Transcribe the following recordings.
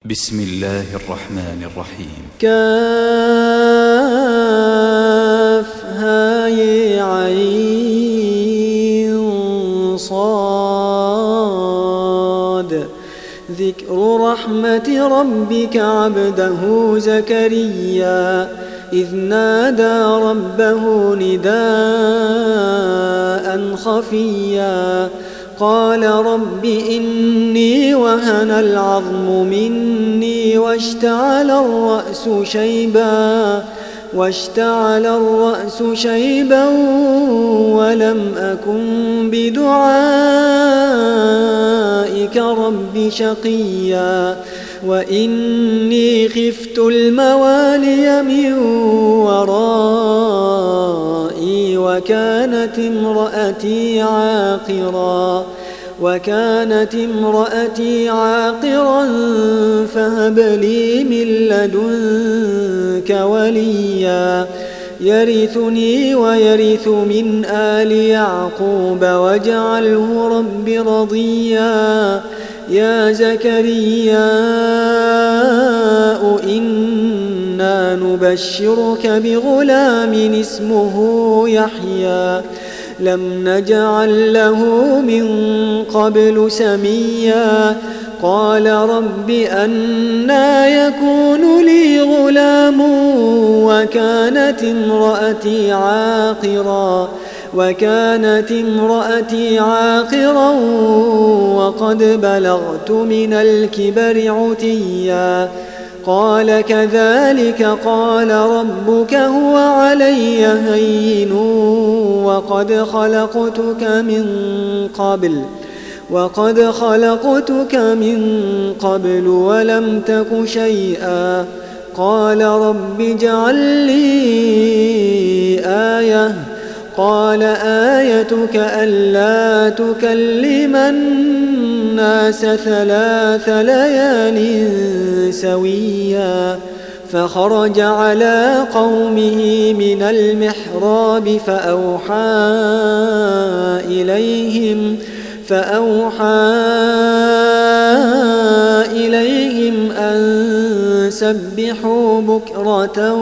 بسم الله الرحمن الرحيم. كافها يا عين صاد. ذكر رحمة ربك عبده زكريا إذ نادى ربه نداء خفيا قال رب إني وهن العظم مني واشتعل الرأس شيبا ولم أكن بدعائك رب شقيا وإني خفت الموالي من ورائي وكانت امرأتي عاقرا فهب لي من لدنك وليا يرثني ويرث من آل يعقوب واجعله رب رضيا يا زكريا إنا نبشرك بغلام اسمه يحيى لم نجعل له من قبل سميا قال رب أنى يكون لي غلام وكانت امرأتي عاقرا وقد بلغت من الكبر عتيا قال كذلك قال ربك هو علي هين وقد خلقتك من قبل ولم تك شيئا قال رب اجعل لي آية قال آيتك ألا تكلم الناس 3 ليال سويا فخرج على قومه من المحراب فأوحى إليهم أن سبحوا بكرة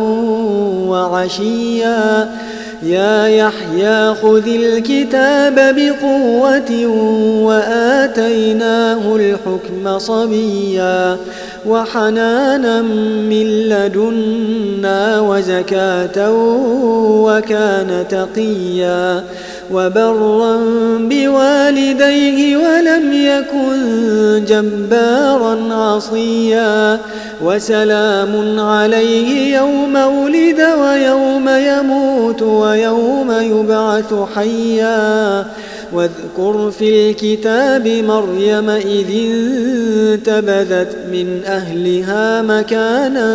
وعشيا يا يحيى خذ الكتاب بقوة وآتيناه الحكم صبيا وحنانا من لدنا وزكاة وكان تقيا وبرا بوالديه ولم يكن جبارا عصيا وسلام عليه يوم ولد ويوم يموت ويوم يبعث حيا واذكر في الكتاب مريم إذ انتبذت من أهلها مكانا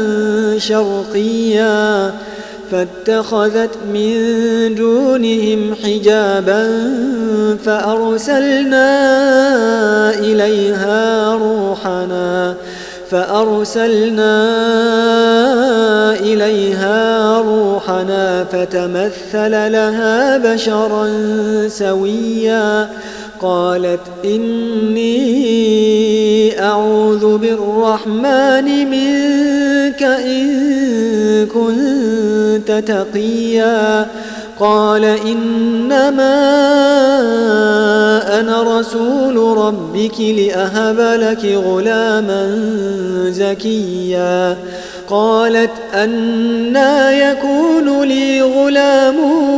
شرقيا فاتخذت من دونهم حجابا فأرسلنا إليها روحنا فتمثل لها بشرا سويا قالت إني أعوذ بالرحمن منك إن كنت تقيا قال إنما أنا رسول ربك لأهب لك غلاما زكيا قالت أنى يكون لي غلام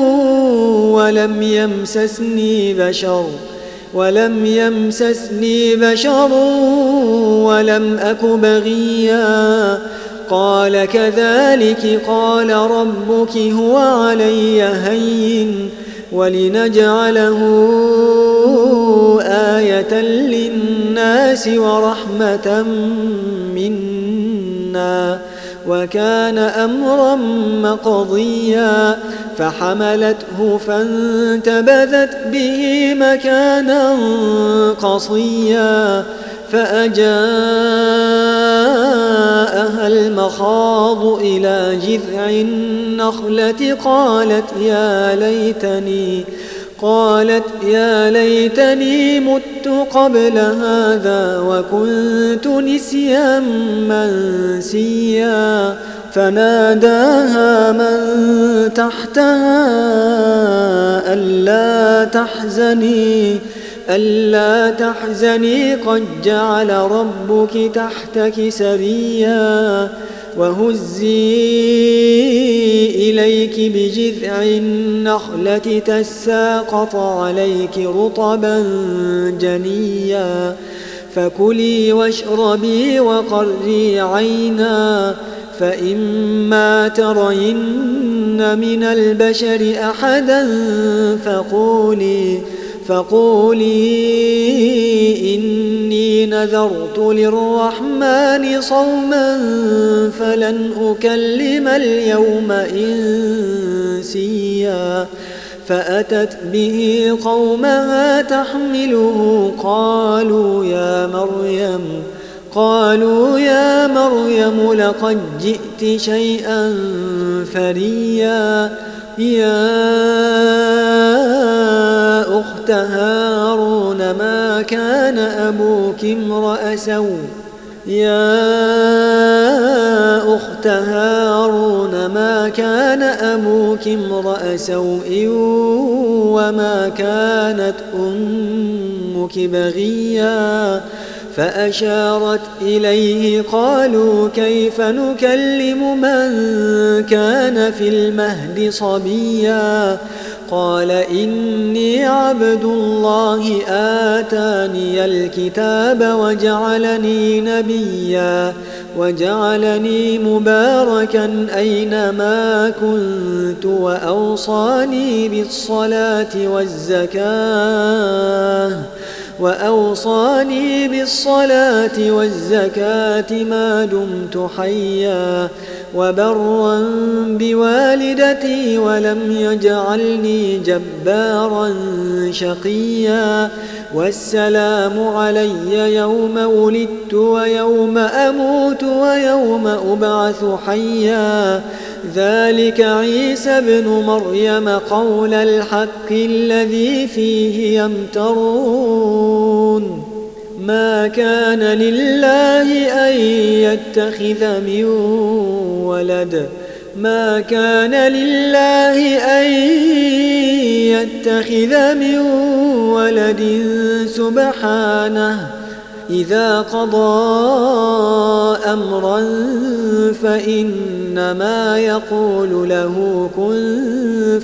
ولم يمسسني بشر ولم أك بغيا قال كذلك قال ربك هو علي هين ولنجعله آية للناس ورحمة منا وكان أمرا مقضيا فحملته فانتبذت به مكانا قصيا فأجاءها المخاض إلى جذع النخلة قالت يا ليتني مت قبل هذا وكنت نسيا منسيا فناداها من تحتها ألا تحزني قد جعل ربك تحتك سريا وهزي إليك بجذع النخلة تساقط عليك رطبا جنيا فكلي واشربي وقري عينا فإما ترين من البشر أحدا فقولي إني نذرت للرحمن صوما فلن أكلم اليوم إنسيا فأتت به قومها تحمله قالوا يا مريم لقد جئت شيئا فريا يا أخت هارون ما كان أبوك امرأ سوء وما كانت أمك بغيا فأشارت إليه قالوا كيف نكلم من كان في المهد صبيا قال إني عبد الله آتاني الكتاب وجعلني نبيا وجعلني مباركا أينما كنت وأوصاني بالصلاة والزكاة ما دمت حيا وبرا بوالدتي ولم يجعلني جبارا شقيا والسلام علي يوم ولدت ويوم أموت ويوم أبعث حيا ذلك عيسى ابن مريم قول الحق الذي فيه يمترون ما كان لله أن يتخذ من ولد سبحانه إذا قضى أمرا فإنما يقول له كن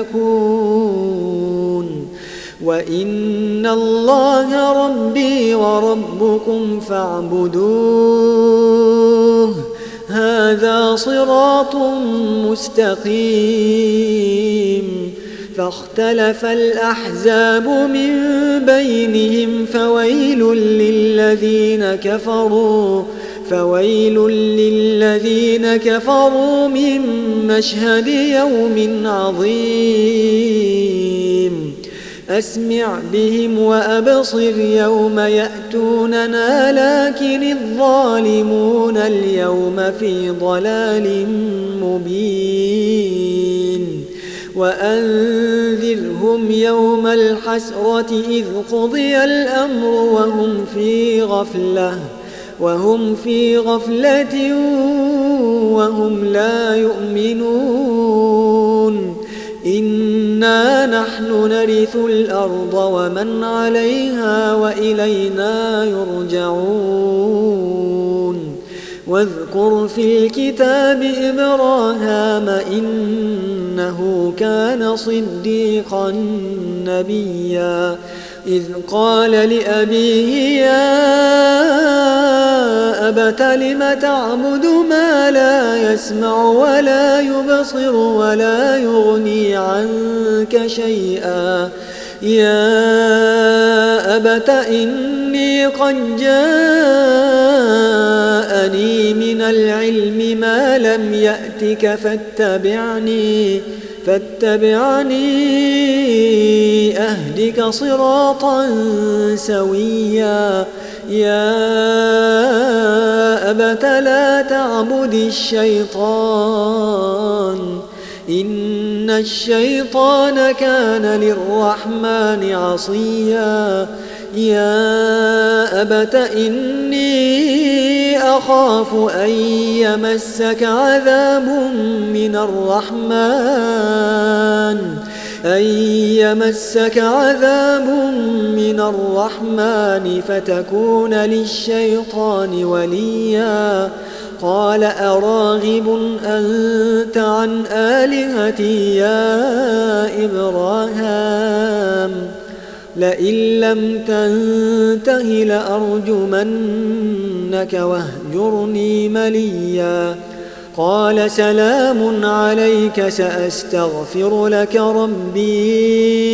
فيكون وإن الله ربي وربكم فاعبدوه هذا صراط مستقيم فاختلف الأحزاب من بينهم فويل للذين كفروا من مشهد يوم عظيم أسمع بهم وأبصر يوم يأتوننا لكن الظالمون اليوم في ضلال مبين وأنذرهم يوم الحسرة إذ قضي الأمر وهم في غفلة وهم لا يؤمنون إنا نحن نرث الأرض ومن عليها وإلينا يرجعون واذكر في الكتاب إبراهام إنه كان صديقا نبيا إذ قال لأبيه يا أبت لم تعبد ما لا يسمع ولا يبصر ولا يغني عنك شيئا يا أبت إني قد جاءني من العلم ما لم يأتك فاتبعني أهدك صراطا سويا يا أبت لا تعبد الشيطان إن الشيطان كان للرحمن عصيا يا أبت إني أخاف أن يمسك عذاب من الرحمن فتكون للشيطان وليا قال أراغب أنت عن آلهتي يا إبراهيم لئن لم تنته لأرجمنك واهجرني مليا قال سلام عليك سأستغفر لك ربي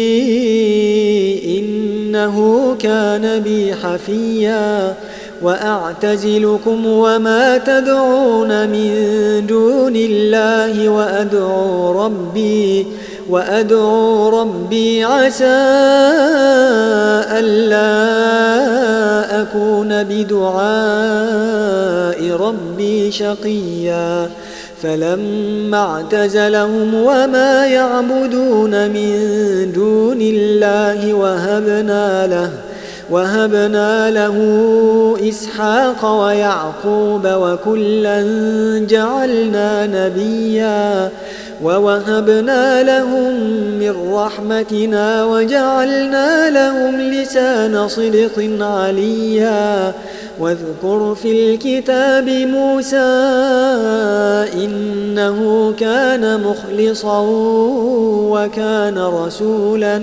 إنه كان بي حفيا وأعتزلكم وما تدعون من دون الله وأدعو ربي عسى ألا أكون بدعاء ربي شقيا فلما اعتزلهم وما يعبدون من دون الله وهبنا له إسحاق ويعقوب وكلا جعلنا نبيا ووهبنا لهم من رحمتنا وجعلنا لهم لسان صدق عليا واذكر في الكتاب موسى إنه كان مخلصا وكان رسولا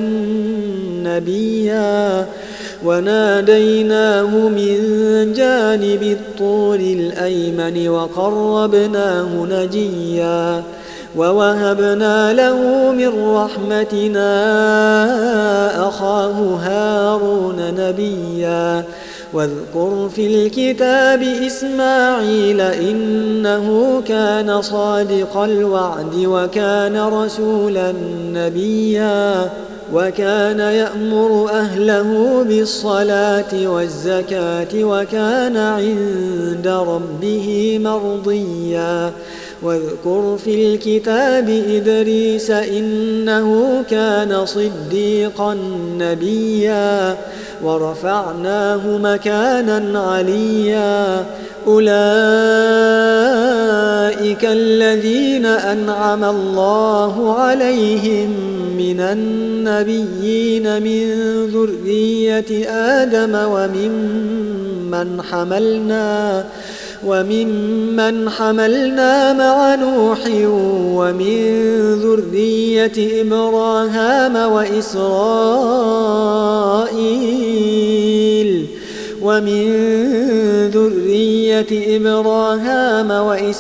نبيا وناديناه من جانب الطور الأيمن وقربناه نجيا ووهبنا له من رحمتنا أخاه هارون نبيا واذكر في الكتاب إسماعيل إنه كان صادق الوعد وكان رسولا نبيا وكان يأمر أهله بالصلاة والزكاة وكان عند ربه مرضيا واذكر في الكتاب إدريس إنه كان صديقا نبيا ورفعناه مكانا عليا أولئك الذين أنعم الله عليهم من النبيين من ذرية آدم وممن حملنا مع نوح ومن ذرية إبراهام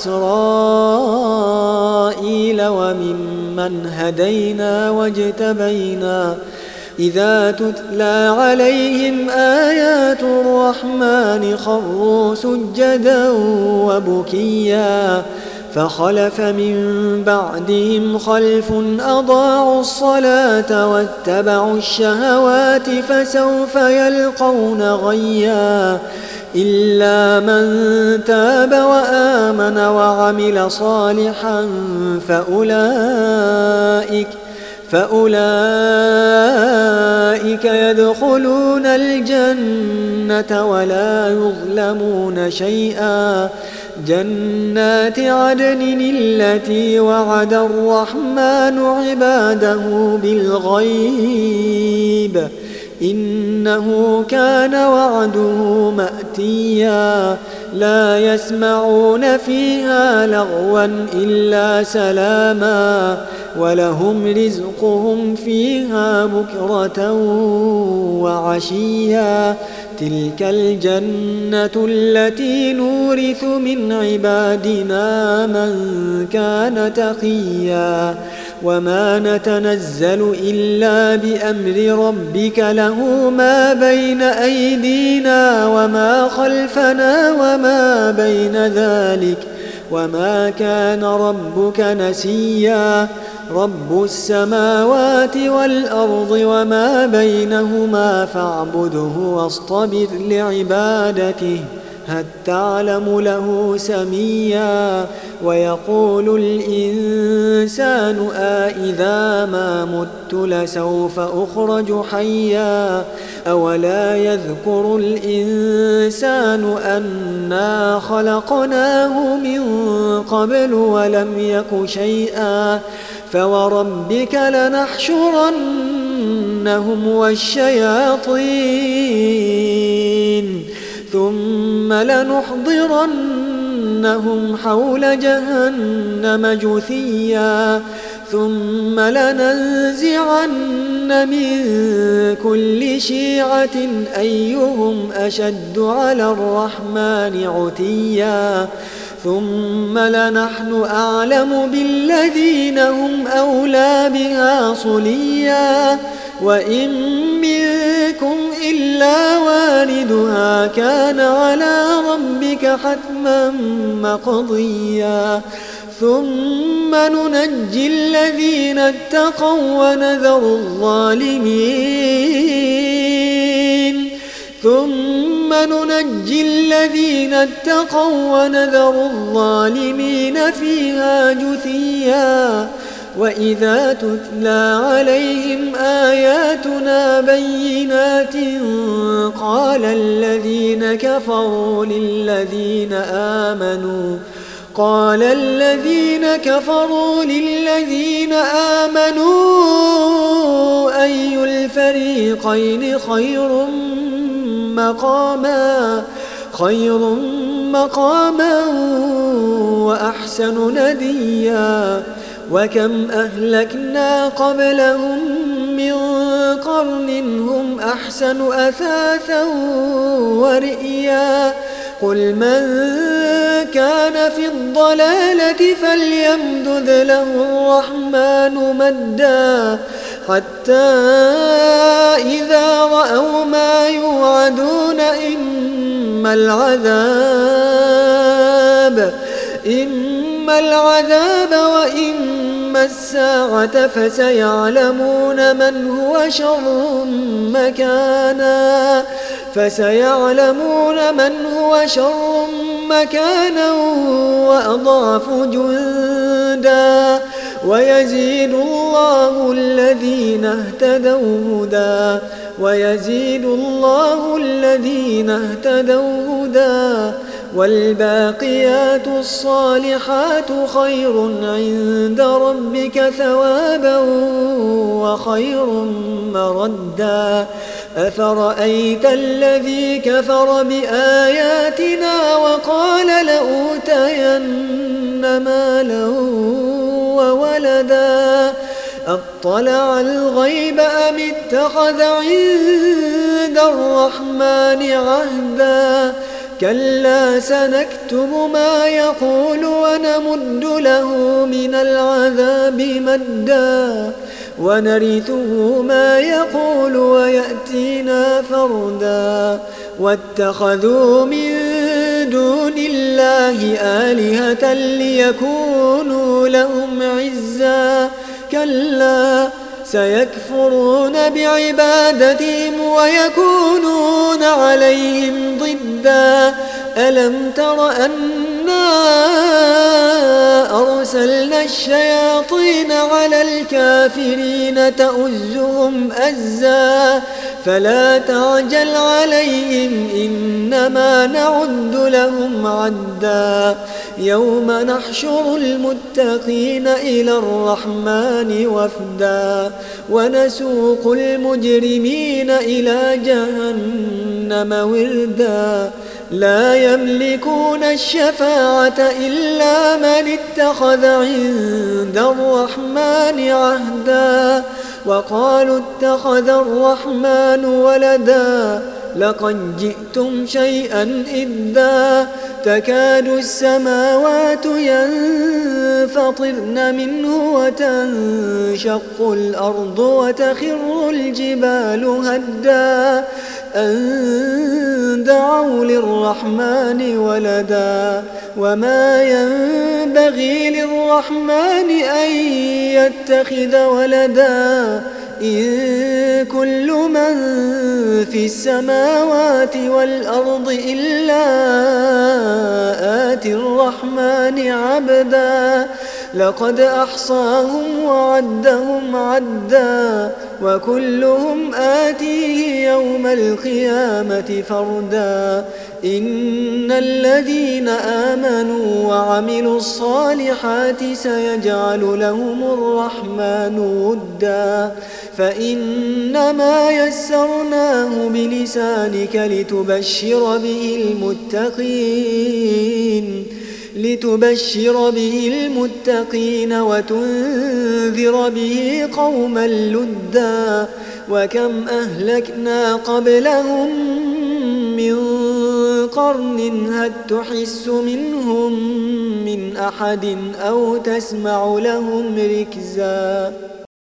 وإسرائيل وممن هدينا واجتبينا إذا تتلى عليهم آيات الرحمن خروا سجدا وبكيا فخلف من بعدهم خلف أضاعوا الصلاة واتبعوا الشهوات فسوف يلقون غيا إلا من تاب وآمن وعمل صالحا فأولئك يدخلون الجنة ولا يظلمون شيئا جنات عدن التي وعد الرحمن عباده بالغيب إنه كان وعده مأتيا لا يسمعون فيها لغوا إلا سلاما ولهم رزقهم فيها بكرة وعشيا تلك الجنة التي نورث من عبادنا من كان تقيا وما نتنزل إلا بأمر ربك له ما بين أيدينا وما خلفنا وما بين ذلك وما كان ربك نسيا رب السماوات والأرض وما بينهما فاعبده واصطبر لعبادته هل تعلم له سميا ويقول الإنسان أإذا ما مت لسوف أخرج حيا أولا يذكر الإنسان أنا خلقناه من قبل ولم يك شيئا فوربك لنحشرنهم والشياطين ثم لنحضرنهم حول جهنم جثيا ثم لننزعن من كل شيعة أيهم أشد على الرحمن عتيا ثم لنحن أعلم بالذين هم أولى بها صليا وإن منكم إلا واردها كان على ربك حتما مقضيا ثم ننجي الذين اتقوا ونذر الظالمين فيها جثيا وإذا تتلى عليهم آياتنا بينات قال الذين كفروا للذين آمنوا أي الفريقين خير مقاما وأحسن نديا وكم أهلكنا قبلهم من قرن هم أحسن أثاثا ورئيا قل من كان في الضلالة فليمدد له الرحمن مدا حتى إذا رأوا ما يوعدون إما العذاب وإما الساعة فسيعلمون من هو شر مكانا وأضعف جندا ويزيد الله الذين اهتدوا هدى والباقيات الصالحات خير عند ربك ثوابا وخير مردا أفرأيت الذي كفر بآياتنا وقال لأوتين مالا وولدا أطلع الغيب أم اتخذ عند الرحمن عهدا كلا سنكتب ما يقول ونمد له من العذاب مدا ونرثه ما يقول ويأتينا فردا واتخذوا من دون الله آلهة ليكونوا لهم عزا كلا سيكفرون بعبادتهم ويكونون عليهم ضدا ألم تر أنا أرسلنا الشياطين على الكافرين تؤزهم أزا فلا تعجل عليهم إنما نعد لهم عدا يوم نحشر المتقين إلى الرحمن وفدا ونسوق المجرمين إلى جهنم وردا لا يملكون الشفاعة إلا من اتخذ عند الرحمن عهدا وقالوا اتخذ الرحمن ولدا لقد جئتم شيئا إدا تكاد السماوات ينفطرن منه وتنشق الأرض وتخر الجبال هدا أن دعوا للرحمن ولدا وما ينبغي للرحمن أن يتخذ ولدا إن كل من في السماوات والأرض إلا آتي الرحمن عبدا لقد أحصاهم وعدهم عدا وكلهم آتيه يوم القيامة فردا إن الذين آمنوا وعملوا الصالحات سيجعل لهم الرحمن ودا فإنما يسرناه بلسانك لتبشر به المتقين وتنذر به قوما لدا وكم أهلكنا قبلهم من قرن هل تحس منهم من أحد أو تسمع لهم ركزا